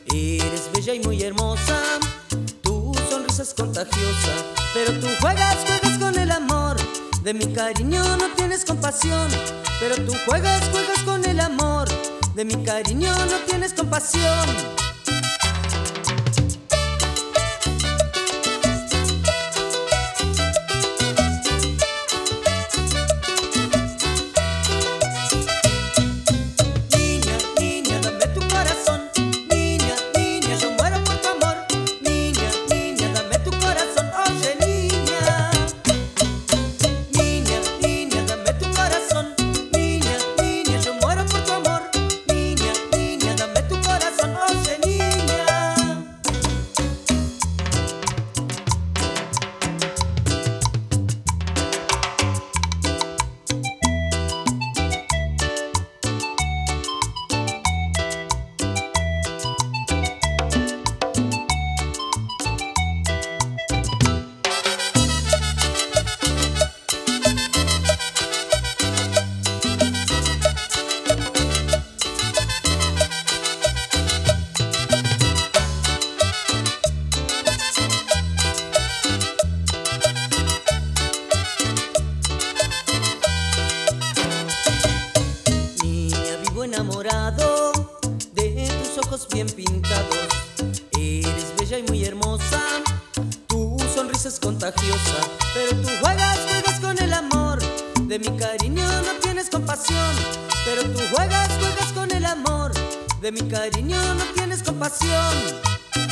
Eres bella y muy hermosa, tu sonrisa es contagiosa, pero tú juegas con el amor. De mi cariño no tienes compasión, pero tú juegas con el amor. De mi cariño no tienes compasión. Enamorado de tus ojos bien pintados. Eres bella y muy hermosa, tu sonrisa es contagiosa, pero tú juegas con el amor. De mi cariño no tienes compasión, pero tú juegas con el amor. De mi cariño no tienes compasión.